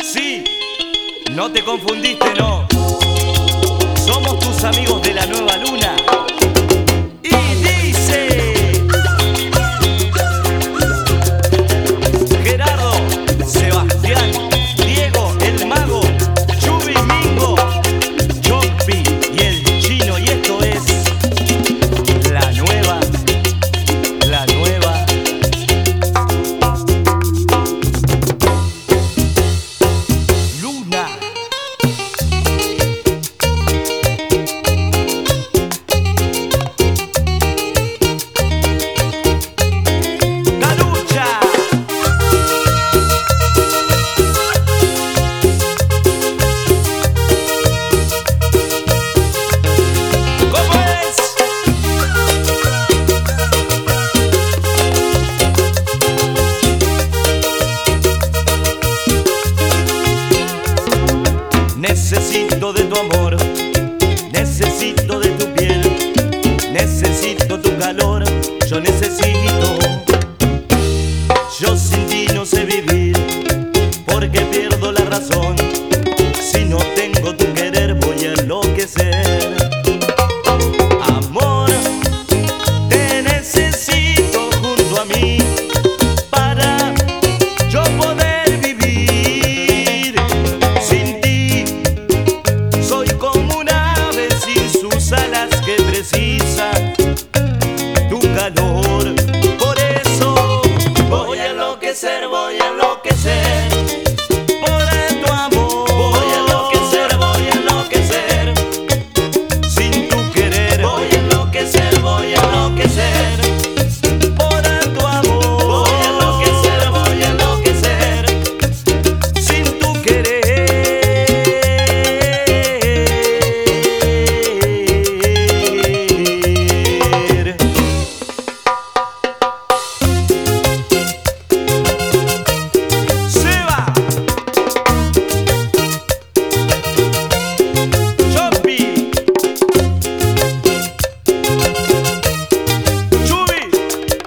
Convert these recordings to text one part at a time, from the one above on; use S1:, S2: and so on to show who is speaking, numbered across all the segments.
S1: Sí, no te confundiste, no. Somos tus amigos de la nueva luna. Y dice Gerardo, Sebastián, Diego, el mago, Chubi, Mingo, Chopi y el chino. Y esto es la nueva luna. Necesito de tu amor, necesito de tu piel, necesito tu calor, yo necesito. Yo sin ti no sé vivir, porque pierdo la razón. Si no tengo tu querer voy a enloquecer. Amor, te necesito junto a mí para yo poder vivir. Sin ti soy como un ave sin sus alas que precisa tu calor. Por eso voy a enloquecer, voy a enloquecer por tu amor. Voy a enloquecer, voy a enloquecer sin tu querer. Voy a enloquecer, voy a enloquecer por tu amor. Voy a enloquecer, voy a enloquecer sin tu querer.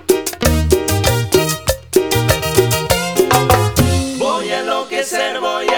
S1: Voy a enloquecer, voy a